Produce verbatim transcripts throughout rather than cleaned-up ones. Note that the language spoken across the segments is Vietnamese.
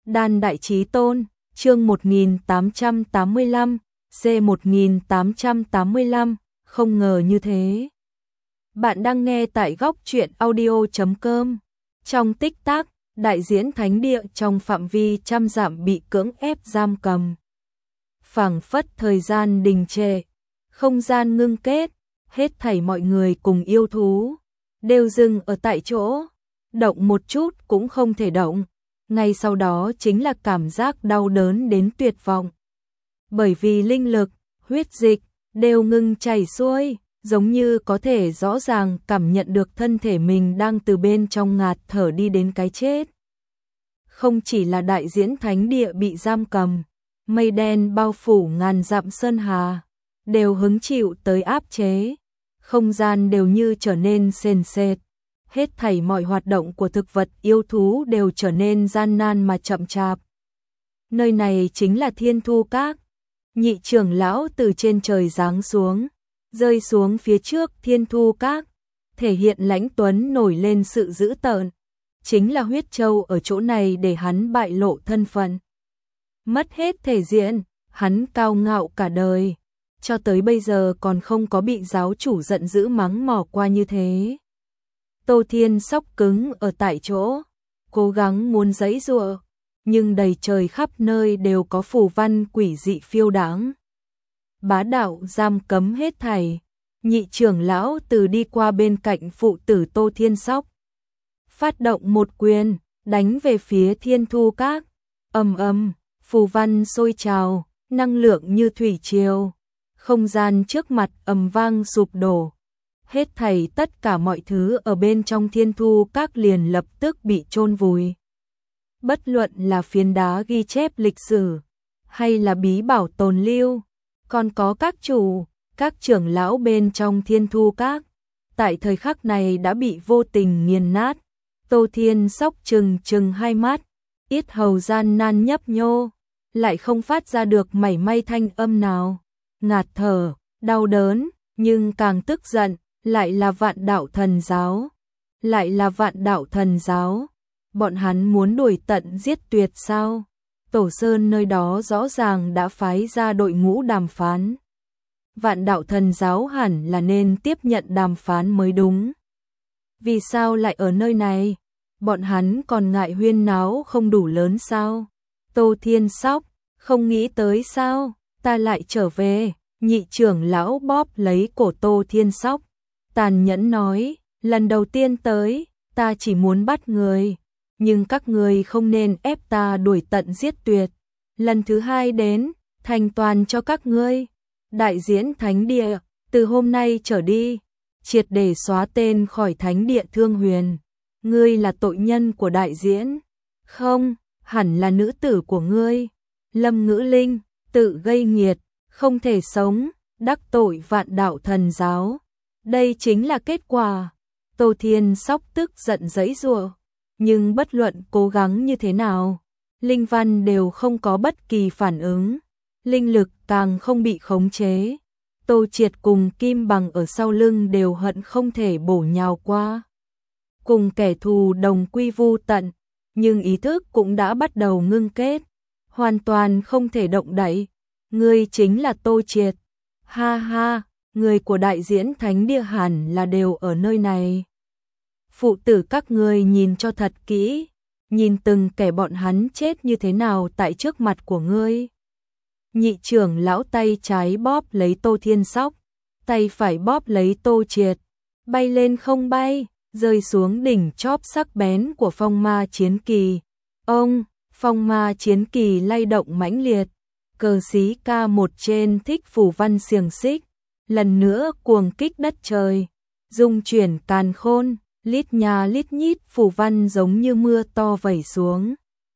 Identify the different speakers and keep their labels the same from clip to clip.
Speaker 1: Đan Đại Chí Tôn, chương một nghìn tám trăm tám mươi lăm, C một nghìn tám trăm tám mươi lăm, không ngờ như thế. Bạn đang nghe tại góc truyện audio chấm com. Trong tích tắc, đại diễn thánh địa trong phạm vi trăm dặm bị cưỡng ép giam cầm. Phảng phất thời gian đình trệ, không gian ngưng kết, hết thảy mọi người cùng yêu thú đều dừng ở tại chỗ, động một chút cũng không thể động. Ngay sau đó chính là cảm giác đau đớn đến tuyệt vọng. Bởi vì linh lực, huyết dịch đều ngừng chảy xuôi, giống như có thể rõ ràng cảm nhận được thân thể mình đang từ bên trong ngạt thở đi đến cái chết. Không chỉ là đại diễn thánh địa bị giam cầm, mây đen bao phủ ngàn dặm sơn hà, đều hứng chịu tới áp chế, không gian đều như trở nên sền sệt. Hết thảy mọi hoạt động của thực vật yêu thú đều trở nên gian nan mà chậm chạp. Nơi này chính là Thiên Thu Các. Nhị trưởng lão từ trên trời giáng xuống, rơi xuống phía trước Thiên Thu Các, thể hiện lãnh tuấn nổi lên sự dữ tợn. Chính là huyết châu ở chỗ này để hắn bại lộ thân phận. Mất hết thể diện, hắn cao ngạo cả đời, cho tới bây giờ còn không có bị giáo chủ giận dữ mắng mỏ qua như thế. Tô Thiên Sóc cứng ở tại chỗ, cố gắng muốn giãy giụa, nhưng đầy trời khắp nơi đều có phù văn quỷ dị phiêu đãng. Bá đạo giam cấm hết thảy. Nhị trưởng lão từ đi qua bên cạnh phụ tử Tô Thiên Sóc, phát động một quyền, đánh về phía Thiên Thu Các. Ầm ầm, phù văn sôi trào, năng lượng như thủy triều, không gian trước mặt ầm vang sụp đổ. Hết thảy tất cả mọi thứ ở bên trong Thiên Thu Các liền lập tức bị chôn vùi. Bất luận là phiến đá ghi chép lịch sử, hay là bí bảo tồn lưu, còn có các chủ, các trưởng lão bên trong Thiên Thu Các, tại thời khắc này đã bị vô tình nghiền nát. Tô Thiên Sóc trừng trừng hai mắt, yết hầu gian nan nhấp nhô, lại không phát ra được mảy may thanh âm nào. Ngạt thở, đau đớn, nhưng càng tức giận. Lại là Vạn Đạo Thần Giáo, lại là Vạn Đạo Thần Giáo, bọn hắn muốn đuổi tận giết tuyệt sao? Tổ Sơn nơi đó rõ ràng đã phái ra đội ngũ đàm phán. Vạn Đạo Thần Giáo hẳn là nên tiếp nhận đàm phán mới đúng. Vì sao lại ở nơi này? Bọn hắn còn ngại huyên náo không đủ lớn sao? Tô Thiên Sóc, không nghĩ tới sao? Ta lại trở về. Nhị trưởng lão bóp lấy cổ Tô Thiên Sóc, tàn nhẫn nói, lần đầu tiên tới, ta chỉ muốn bắt người, nhưng các người không nên ép ta đuổi tận giết tuyệt. Lần thứ hai đến, thành toàn cho các ngươi. Đại diễn thánh địa, từ hôm nay trở đi, triệt để xóa tên khỏi thánh địa Thương Huyền. Ngươi là tội nhân của đại diễn. Không, hẳn là nữ tử của ngươi. Lâm Ngữ Linh, tự gây nghiệt, không thể sống, đắc tội Vạn Đạo Thần Giáo. Đây chính là kết quả. Tô Thiên Sóc tức giận giãy giụa, nhưng bất luận cố gắng như thế nào, linh văn đều không có bất kỳ phản ứng, linh lực càng không bị khống chế. Tô Triệt cùng Kim Bằng ở sau lưng đều hận không thể bổ nhào qua, cùng kẻ thù đồng quy vu tận, nhưng ý thức cũng đã bắt đầu ngưng kết, hoàn toàn không thể động đậy. Ngươi chính là Tô Triệt. Ha ha. Người của đại diễn thánh địa hẳn là đều ở nơi này. Phụ tử các ngươi nhìn cho thật kỹ, nhìn từng kẻ bọn hắn chết như thế nào tại trước mặt của ngươi. Nhị trưởng lão tay trái bóp lấy Tô Thiên Sóc, tay phải bóp lấy Tô Triệt, bay lên không bay, rơi xuống đỉnh chóp sắc bén của phong ma chiến kỳ. Ông, phong ma chiến kỳ lay động mãnh liệt, cờ xí ca một trên thích phù văn xiềng xích. Lần nữa cuồng kích đất trời, dung chuyển càn khôn, lít nhà lít nhít phù văn giống như mưa to vẩy xuống.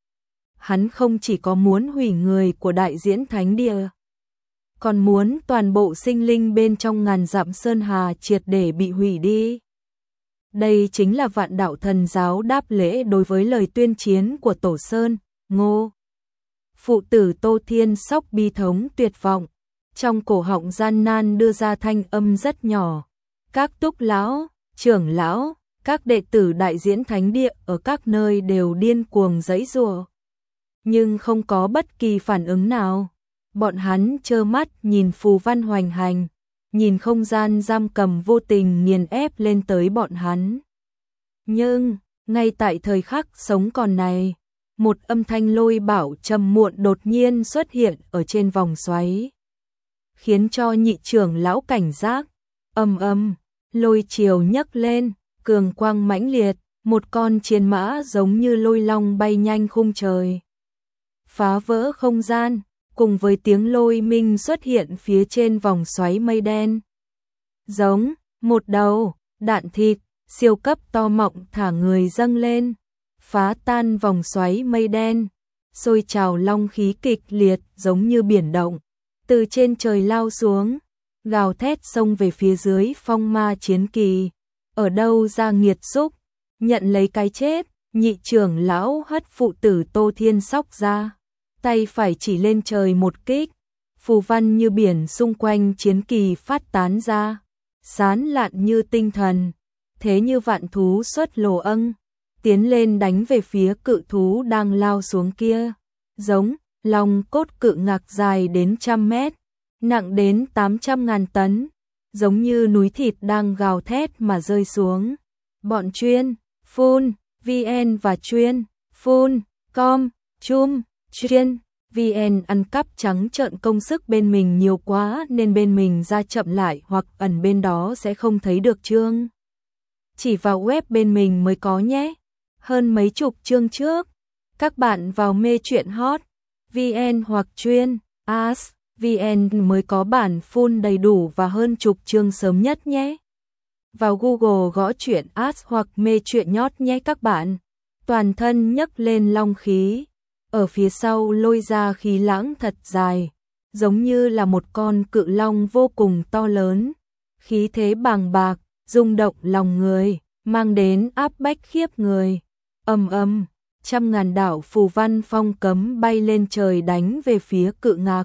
Speaker 1: Hắn không chỉ có muốn hủy người của đại diễn thánh địa, còn muốn toàn bộ sinh linh bên trong ngàn dặm sơn hà triệt để bị hủy đi. Đây chính là Vạn Đạo Thần Giáo đáp lễ đối với lời tuyên chiến của Tổ Sơn, Ngô. Phụ tử Tô Thiên Sóc bi thống tuyệt vọng, trong cổ họng gian nan đưa ra thanh âm rất nhỏ. Các túc lão, trưởng lão, các đệ tử đại diễn thánh địa ở các nơi đều điên cuồng giãy giụa. nhưng không có bất kỳ phản ứng nào. Bọn hắn trơ mắt nhìn phù văn hoành hành, nhìn không gian giam cầm vô tình nghiền ép lên tới bọn hắn. Nhưng, ngay tại thời khắc sống còn này, một âm thanh lôi bảo trầm muộn đột nhiên xuất hiện ở trên vòng xoáy, khiến cho nhị trưởng lão cảnh giác. Ầm ầm, lôi chiều nhấc lên, cường quang mãnh liệt, một con chiến mã giống như lôi long bay nhanh khung trời, phá vỡ không gian, cùng với tiếng lôi minh xuất hiện phía trên vòng xoáy mây đen. Giống một đầu đạn thịt siêu cấp to mọng thả người dâng lên, phá tan vòng xoáy mây đen, sôi trào long khí kịch liệt giống như biển động, từ trên trời lao xuống, gào thét xông về phía dưới phong ma chiến kỳ. Ở đâu ra nghiệt xúc, nhận lấy cái chết. Nhị trưởng lão hất phụ tử Tô Thiên Sóc ra, tay phải chỉ lên trời một kích, phù văn như biển xung quanh chiến kỳ phát tán ra, sán lạn như tinh thần, thế như vạn thú xuất lồ âng, tiến lên đánh về phía cự thú đang lao xuống kia. Giống long cốt cự ngạc dài đến trăm mét, nặng đến tám trăm ngàn tấn, giống như núi thịt đang gào thét mà rơi xuống. Bọn chuyên phun vn và chuyên phun com chum chuyên vn ăn cắp trắng trợn công sức bên mình nhiều quá nên bên mình ra chậm lại hoặc ẩn bên đó sẽ không thấy được chương. Chỉ vào web bên mình mới có nhé. Hơn mấy chục chương trước, các bạn vào mê truyện hot vn hoặc chuyên as vn mới có bản full đầy đủ và hơn chục chương sớm nhất nhé. Vào Google gõ truyện as hoặc mê truyện nhót nhé các bạn. Toàn thân nhấc lên long khí, ở phía sau lôi ra khí lãng thật dài, giống như là một con cự long vô cùng to lớn, khí thế bàng bạc, rung động lòng người, mang đến áp bách khiếp người. Ầm ầm, trăm ngàn đạo phù văn phong cấm bay lên trời đánh về phía cự ngạc,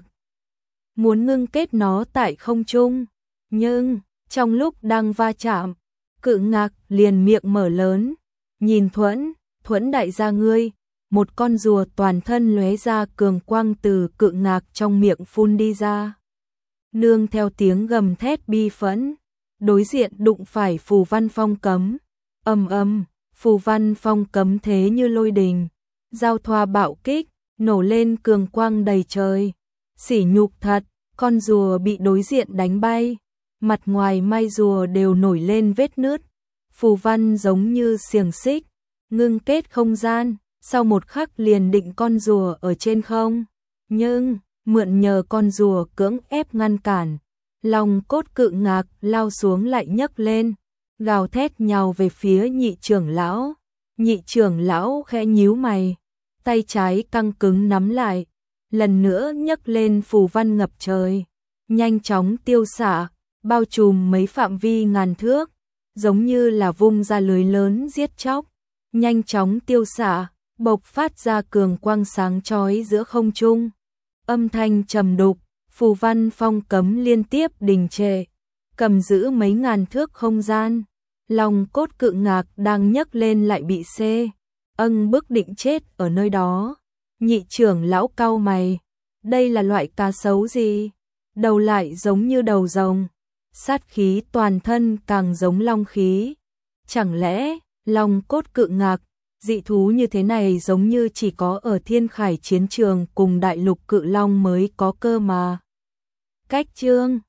Speaker 1: muốn ngưng kết nó tại không trung, nhưng trong lúc đang va chạm, cự ngạc liền miệng mở lớn, nhìn Thuẫn, Thuẫn đại gia ngươi. Một con rùa toàn thân lóe ra cường quang từ cự ngạc trong miệng phun đi ra, nương theo tiếng gầm thét bi phẫn, đối diện đụng phải phù văn phong cấm. Ầm ầm, phù văn phong cấm thế như lôi đình, giao thoa bạo kích, nổ lên cường quang đầy trời. Sỉ nhục thật, con rùa bị đối diện đánh bay, mặt ngoài mai rùa đều nổi lên vết nứt, phù văn giống như xiềng xích, ngưng kết không gian, sau một khắc liền định con rùa ở trên không. Nhưng, mượn nhờ con rùa cưỡng ép ngăn cản, long cốt cự ngạc lao xuống lại nhấc lên, gào thét nhào về phía nhị trưởng lão. Nhị trưởng lão khẽ nhíu mày, tay trái căng cứng nắm lại, lần nữa nhấc lên phù văn ngập trời, nhanh chóng tiêu xạ, bao trùm mấy phạm vi ngàn thước, giống như là vung ra lưới lớn giết chóc, nhanh chóng tiêu xạ, bộc phát ra cường quang sáng chói giữa không trung. Âm thanh trầm đục, phù văn phong cấm liên tiếp đình trệ, cầm giữ mấy ngàn thước không gian. Long cốt cự ngạc đang nhấc lên lại bị xê âng bức định chết ở nơi đó. Nhị trưởng lão cau mày, đây là loại cá sấu gì? Đầu lại giống như đầu rồng, sát khí toàn thân càng giống long khí. Chẳng lẽ long cốt cự ngạc, dị thú như thế này giống như chỉ có ở Thiên Khải chiến trường cùng đại lục cự long mới có cơ mà. Cách chương